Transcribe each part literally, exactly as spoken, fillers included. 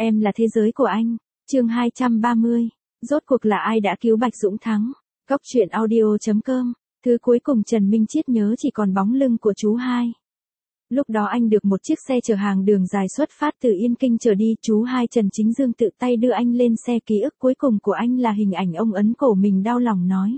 Em là thế giới của anh. Chương hai trăm ba mươi. Rốt cuộc là ai đã cứu Bạch Dũng Thắng? Cốc truyện audio chấm com. Thứ cuối cùng Trần Minh Chiết nhớ chỉ còn bóng lưng của chú hai. Lúc đó anh được một chiếc xe chở hàng đường dài xuất phát từ Yên Kinh trở đi, chú hai Trần Chính Dương tự tay đưa anh lên xe, ký ức cuối cùng của anh là hình ảnh ông ấn cổ mình đau lòng nói.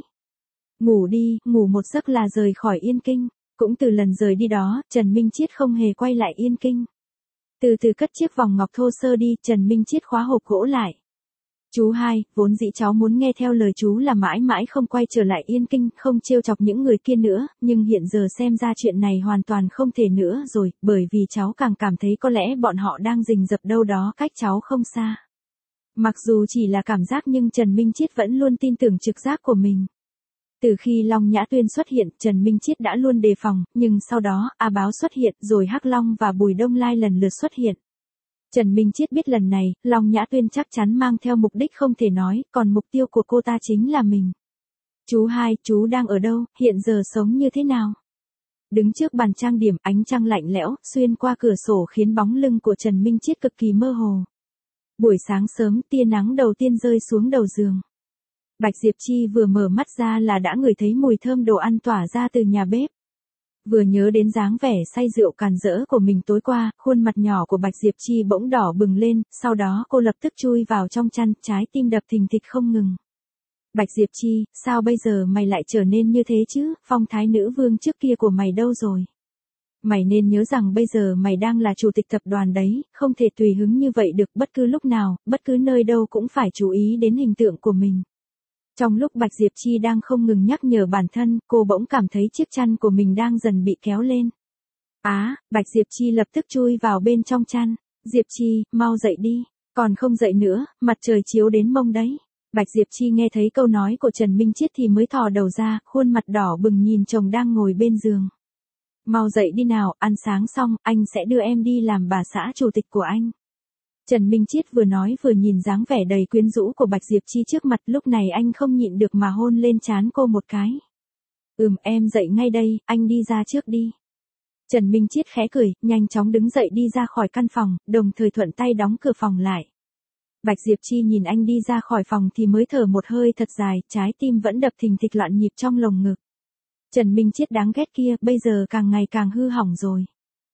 Ngủ đi, ngủ một giấc là rời khỏi Yên Kinh. Cũng từ lần rời đi đó, Trần Minh Chiết không hề quay lại Yên Kinh. Từ từ cất chiếc vòng ngọc thô sơ đi, Trần Minh Chiết khóa hộp gỗ lại. Chú hai, vốn dĩ cháu muốn nghe theo lời chú là mãi mãi không quay trở lại Yên Kinh, không trêu chọc những người kia nữa, nhưng hiện giờ xem ra chuyện này hoàn toàn không thể nữa rồi, bởi vì cháu càng cảm thấy có lẽ bọn họ đang rình rập đâu đó cách cháu không xa. Mặc dù chỉ là cảm giác nhưng Trần Minh Chiết vẫn luôn tin tưởng trực giác của mình. Từ khi Long Nhã Tuyên xuất hiện, Trần Minh Chiết đã luôn đề phòng, nhưng sau đó, A Báo xuất hiện, rồi Hắc Long và Bùi Đông Lai lần lượt xuất hiện. Trần Minh Chiết biết lần này, Long Nhã Tuyên chắc chắn mang theo mục đích không thể nói, còn mục tiêu của cô ta chính là mình. Chú hai, chú đang ở đâu, hiện giờ sống như thế nào? Đứng trước bàn trang điểm, ánh trăng lạnh lẽo, xuyên qua cửa sổ khiến bóng lưng của Trần Minh Chiết cực kỳ mơ hồ. Buổi sáng sớm, tia nắng đầu tiên rơi xuống đầu giường. Bạch Diệp Chi vừa mở mắt ra là đã ngửi thấy mùi thơm đồ ăn tỏa ra từ nhà bếp. Vừa nhớ đến dáng vẻ say rượu càn rỡ của mình tối qua, khuôn mặt nhỏ của Bạch Diệp Chi bỗng đỏ bừng lên, sau đó cô lập tức chui vào trong chăn, trái tim đập thình thịch không ngừng. Bạch Diệp Chi, sao bây giờ mày lại trở nên như thế chứ, phong thái nữ vương trước kia của mày đâu rồi? Mày nên nhớ rằng bây giờ mày đang là chủ tịch tập đoàn đấy, không thể tùy hứng như vậy được, bất cứ lúc nào, bất cứ nơi đâu cũng phải chú ý đến hình tượng của mình. Trong lúc Bạch Diệp Chi đang không ngừng nhắc nhở bản thân, cô bỗng cảm thấy chiếc chăn của mình đang dần bị kéo lên. Á, à, Bạch Diệp Chi lập tức chui vào bên trong chăn. Diệp Chi, mau dậy đi. Còn không dậy nữa, mặt trời chiếu đến mông đấy. Bạch Diệp Chi nghe thấy câu nói của Trần Minh Chiết thì mới thò đầu ra, khuôn mặt đỏ bừng nhìn chồng đang ngồi bên giường. Mau dậy đi nào, ăn sáng xong, anh sẽ đưa em đi làm bà xã chủ tịch của anh. Trần Minh Chiết vừa nói vừa nhìn dáng vẻ đầy quyến rũ của Bạch Diệp Chi trước mặt, lúc này anh không nhịn được mà hôn lên trán cô một cái. Ừm, em dậy ngay đây, anh đi ra trước đi. Trần Minh Chiết khẽ cười, nhanh chóng đứng dậy đi ra khỏi căn phòng, đồng thời thuận tay đóng cửa phòng lại. Bạch Diệp Chi nhìn anh đi ra khỏi phòng thì mới thở một hơi thật dài, trái tim vẫn đập thình thịch loạn nhịp trong lồng ngực. Trần Minh Chiết đáng ghét kia, bây giờ càng ngày càng hư hỏng rồi.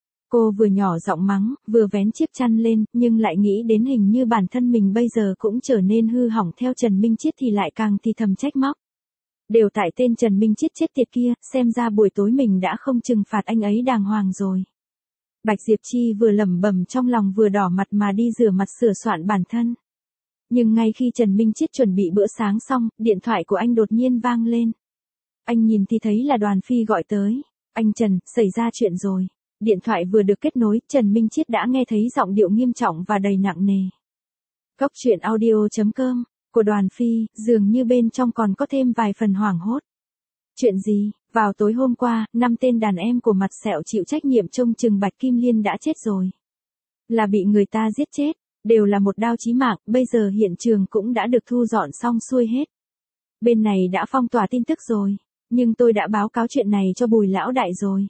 Cô vừa nhỏ giọng mắng, vừa vén chiếc chăn lên, nhưng lại nghĩ đến hình như bản thân mình bây giờ cũng trở nên hư hỏng theo Trần Minh Chiết thì lại càng thì thầm trách móc. Đều tại tên Trần Minh Chiết chết tiệt kia, xem ra buổi tối mình đã không trừng phạt anh ấy đàng hoàng rồi. Bạch Diệp Chi vừa lẩm bẩm trong lòng vừa đỏ mặt mà đi rửa mặt sửa soạn bản thân. Nhưng ngay khi Trần Minh Chiết chuẩn bị bữa sáng xong, điện thoại của anh đột nhiên vang lên. Anh nhìn thì thấy là Đoàn Phi gọi tới. Anh Trần, xảy ra chuyện rồi. Điện thoại vừa được kết nối, Trần Minh Chiết đã nghe thấy giọng điệu nghiêm trọng và đầy nặng nề. Cốc truyện audio chấm com, của Đoàn Phi, dường như bên trong còn có thêm vài phần hoảng hốt. Chuyện gì? Vào tối hôm qua, năm tên đàn em của Mặt Sẹo chịu trách nhiệm trông chừng Bạch Kim Liên đã chết rồi. Là bị người ta giết chết, đều là một đao chí mạng, bây giờ hiện trường cũng đã được thu dọn xong xuôi hết. Bên này đã phong tỏa tin tức rồi, nhưng tôi đã báo cáo chuyện này cho Bùi lão đại rồi.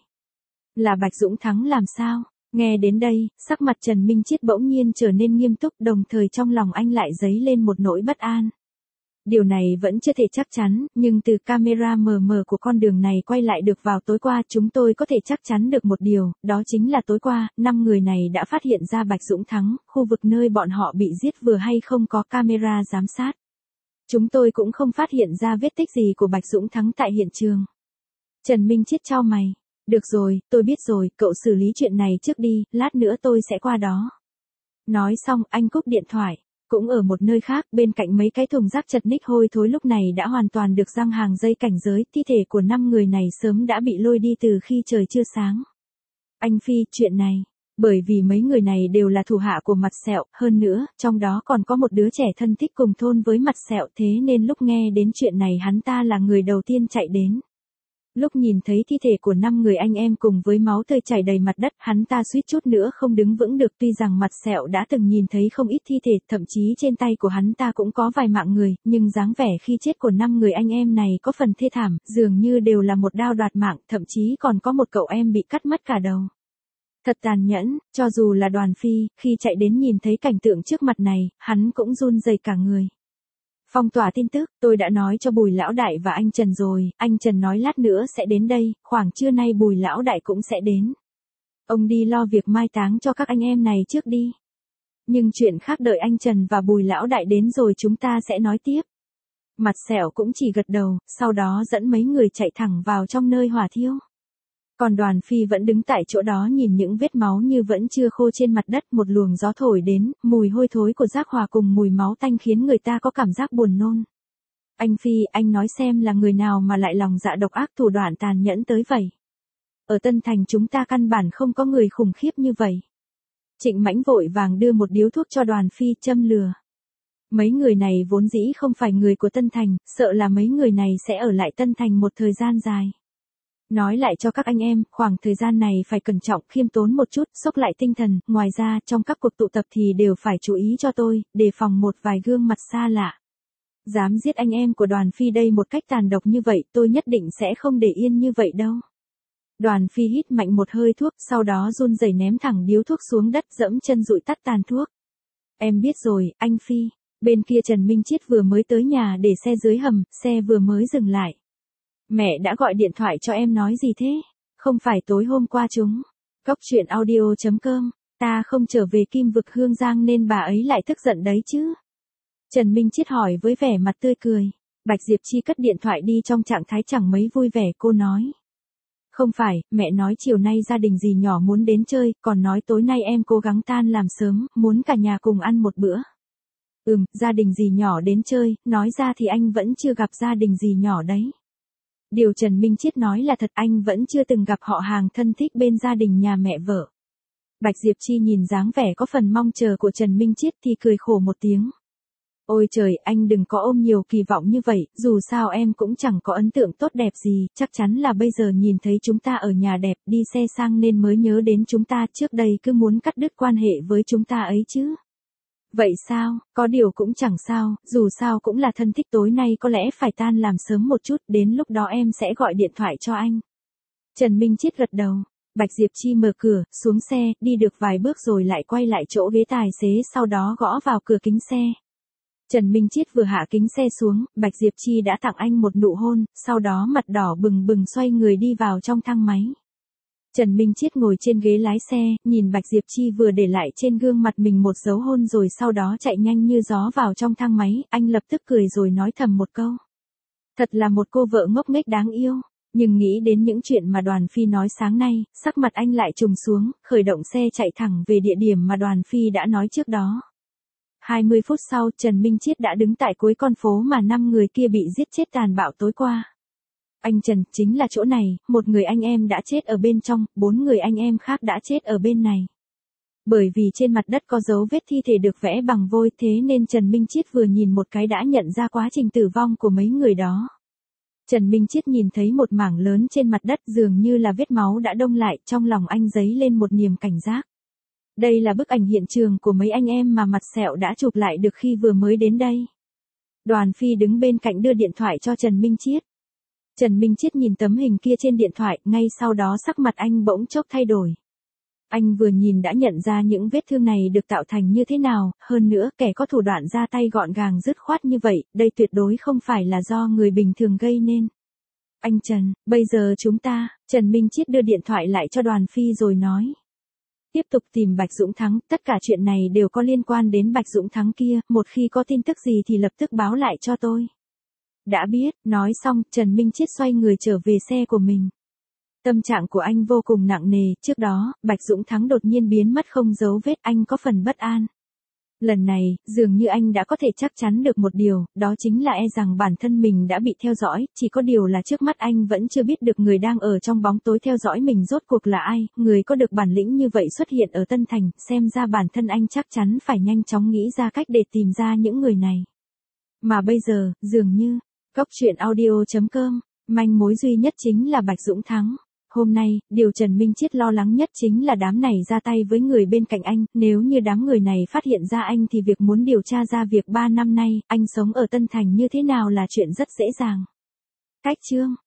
Là Bạch Dũng Thắng làm sao? Nghe đến đây, sắc mặt Trần Minh Chiết bỗng nhiên trở nên nghiêm túc, đồng thời trong lòng anh lại dấy lên một nỗi bất an. Điều này vẫn chưa thể chắc chắn, nhưng từ camera mờ mờ của con đường này quay lại được vào tối qua, chúng tôi có thể chắc chắn được một điều, đó chính là tối qua, năm người này đã phát hiện ra Bạch Dũng Thắng, khu vực nơi bọn họ bị giết vừa hay không có camera giám sát. Chúng tôi cũng không phát hiện ra vết tích gì của Bạch Dũng Thắng tại hiện trường. Trần Minh Chiết chau mày. Được rồi, tôi biết rồi, cậu xử lý chuyện này trước đi, lát nữa tôi sẽ qua đó. Nói xong, anh cúp điện thoại. Cũng ở một nơi khác, bên cạnh mấy cái thùng rác chật ních hôi thối lúc này đã hoàn toàn được giăng hàng dây cảnh giới, thi thể của năm người này sớm đã bị lôi đi từ khi trời chưa sáng. Anh Phi, chuyện này, bởi vì mấy người này đều là thủ hạ của Mặt Sẹo, hơn nữa, trong đó còn có một đứa trẻ thân thích cùng thôn với Mặt Sẹo, thế nên lúc nghe đến chuyện này hắn ta là người đầu tiên chạy đến. Lúc nhìn thấy thi thể của năm người anh em cùng với máu tươi chảy đầy mặt đất, hắn ta suýt chút nữa không đứng vững được, tuy rằng Mặt Sẹo đã từng nhìn thấy không ít thi thể, thậm chí trên tay của hắn ta cũng có vài mạng người, nhưng dáng vẻ khi chết của năm người anh em này có phần thê thảm, dường như đều là một đao đoạt mạng, thậm chí còn có một cậu em bị cắt mất cả đầu. Thật tàn nhẫn, cho dù là Đoàn Phi, khi chạy đến nhìn thấy cảnh tượng trước mặt này, hắn cũng run rẩy cả người. Phong tỏa tin tức, tôi đã nói cho Bùi Lão Đại và anh Trần rồi, anh Trần nói lát nữa sẽ đến đây, khoảng trưa nay Bùi Lão Đại cũng sẽ đến. Ông đi lo việc mai táng cho các anh em này trước đi. Nhưng chuyện khác đợi anh Trần và Bùi Lão Đại đến rồi chúng ta sẽ nói tiếp. Mặt Sẹo cũng chỉ gật đầu, sau đó dẫn mấy người chạy thẳng vào trong nơi hỏa thiêu. Còn Đoàn Phi vẫn đứng tại chỗ đó nhìn những vết máu như vẫn chưa khô trên mặt đất, một luồng gió thổi đến, mùi hôi thối của rác hòa cùng mùi máu tanh khiến người ta có cảm giác buồn nôn. Anh Phi, anh nói xem là người nào mà lại lòng dạ độc ác thủ đoạn tàn nhẫn tới vậy? Ở Tân Thành chúng ta căn bản không có người khủng khiếp như vậy. Trịnh Mãnh vội vàng đưa một điếu thuốc cho Đoàn Phi châm lừa. Mấy người này vốn dĩ không phải người của Tân Thành, sợ là mấy người này sẽ ở lại Tân Thành một thời gian dài. Nói lại cho các anh em, khoảng thời gian này phải cẩn trọng, khiêm tốn một chút, xốc lại tinh thần, ngoài ra trong các cuộc tụ tập thì đều phải chú ý cho tôi, đề phòng một vài gương mặt xa lạ. Dám giết anh em của Đoàn Phi đây một cách tàn độc như vậy, tôi nhất định sẽ không để yên như vậy đâu. Đoàn Phi hít mạnh một hơi thuốc, sau đó run rẩy ném thẳng điếu thuốc xuống đất, dẫm chân dụi tắt tàn thuốc. Em biết rồi, anh Phi. Bên kia Trần Minh Chiết vừa mới tới nhà để xe dưới hầm, xe vừa mới dừng lại. Mẹ đã gọi điện thoại cho em nói gì thế? Không phải tối hôm qua chúng. Cóc truyện audio chấm com, ta không trở về Kim Vực Hương Giang nên bà ấy lại tức giận đấy chứ. Trần Minh Chiết hỏi với vẻ mặt tươi cười. Bạch Diệp Chi cất điện thoại đi trong trạng thái chẳng mấy vui vẻ, cô nói. Không phải, mẹ nói chiều nay gia đình dì nhỏ muốn đến chơi, còn nói tối nay em cố gắng tan làm sớm, muốn cả nhà cùng ăn một bữa. Ừm, gia đình dì nhỏ đến chơi, nói ra thì anh vẫn chưa gặp gia đình dì nhỏ đấy. Điều Trần Minh Chiết nói là thật, anh vẫn chưa từng gặp họ hàng thân thích bên gia đình nhà mẹ vợ. Bạch Diệp Chi nhìn dáng vẻ có phần mong chờ của Trần Minh Chiết thì cười khổ một tiếng. Ôi trời, anh đừng có ôm nhiều kỳ vọng như vậy, dù sao em cũng chẳng có ấn tượng tốt đẹp gì, chắc chắn là bây giờ nhìn thấy chúng ta ở nhà đẹp, đi xe sang nên mới nhớ đến chúng ta, trước đây cứ muốn cắt đứt quan hệ với chúng ta ấy chứ. Vậy sao, có điều cũng chẳng sao, dù sao cũng là thân thích, tối nay có lẽ phải tan làm sớm một chút, đến lúc đó em sẽ gọi điện thoại cho anh. Trần Minh Chiết gật đầu, Bạch Diệp Chi mở cửa, xuống xe, đi được vài bước rồi lại quay lại chỗ ghế tài xế, sau đó gõ vào cửa kính xe. Trần Minh Chiết vừa hạ kính xe xuống, Bạch Diệp Chi đã tặng anh một nụ hôn, sau đó mặt đỏ bừng bừng xoay người đi vào trong thang máy. Trần Minh Chiết ngồi trên ghế lái xe, nhìn Bạch Diệp Chi vừa để lại trên gương mặt mình một dấu hôn rồi sau đó chạy nhanh như gió vào trong thang máy, anh lập tức cười rồi nói thầm một câu. Thật là một cô vợ ngốc nghếch đáng yêu, nhưng nghĩ đến những chuyện mà Đoàn Phi nói sáng nay, sắc mặt anh lại trùng xuống, khởi động xe chạy thẳng về địa điểm mà Đoàn Phi đã nói trước đó. hai mươi phút sau, Trần Minh Chiết đã đứng tại cuối con phố mà năm người kia bị giết chết tàn bạo tối qua. Anh Trần, chính là chỗ này, một người anh em đã chết ở bên trong, bốn người anh em khác đã chết ở bên này. Bởi vì trên mặt đất có dấu vết thi thể được vẽ bằng vôi, thế nên Trần Minh Chiết vừa nhìn một cái đã nhận ra quá trình tử vong của mấy người đó. Trần Minh Chiết nhìn thấy một mảng lớn trên mặt đất dường như là vết máu đã đông lại, trong lòng anh dấy lên một niềm cảnh giác. Đây là bức ảnh hiện trường của mấy anh em mà Mặt Sẹo đã chụp lại được khi vừa mới đến đây. Đoàn Phi đứng bên cạnh đưa điện thoại cho Trần Minh Chiết. Trần Minh Chiết nhìn tấm hình kia trên điện thoại, ngay sau đó sắc mặt anh bỗng chốc thay đổi. Anh vừa nhìn đã nhận ra những vết thương này được tạo thành như thế nào, hơn nữa kẻ có thủ đoạn ra tay gọn gàng dứt khoát như vậy, đây tuyệt đối không phải là do người bình thường gây nên. Anh Trần, bây giờ chúng ta, Trần Minh Chiết đưa điện thoại lại cho Đoàn Phi rồi nói. Tiếp tục tìm Bạch Dũng Thắng, tất cả chuyện này đều có liên quan đến Bạch Dũng Thắng kia, một khi có tin tức gì thì lập tức báo lại cho tôi. Đã biết, nói xong, Trần Minh Chiết xoay người trở về xe của mình. Tâm trạng của anh vô cùng nặng nề, trước đó, Bạch Dũng Thắng đột nhiên biến mất không dấu vết, anh có phần bất an. Lần này, dường như anh đã có thể chắc chắn được một điều, đó chính là e rằng bản thân mình đã bị theo dõi, chỉ có điều là trước mắt anh vẫn chưa biết được người đang ở trong bóng tối theo dõi mình rốt cuộc là ai, người có được bản lĩnh như vậy xuất hiện ở Tân Thành, xem ra bản thân anh chắc chắn phải nhanh chóng nghĩ ra cách để tìm ra những người này. Mà bây giờ, dường như, cóc truyện audio chấm com, manh mối duy nhất chính là Bạch Dũng Thắng. Hôm nay, điều Trần Minh Chiết lo lắng nhất chính là đám này ra tay với người bên cạnh anh, nếu như đám người này phát hiện ra anh thì việc muốn điều tra ra việc ba năm nay, anh sống ở Tân Thành như thế nào là chuyện rất dễ dàng. Cách chương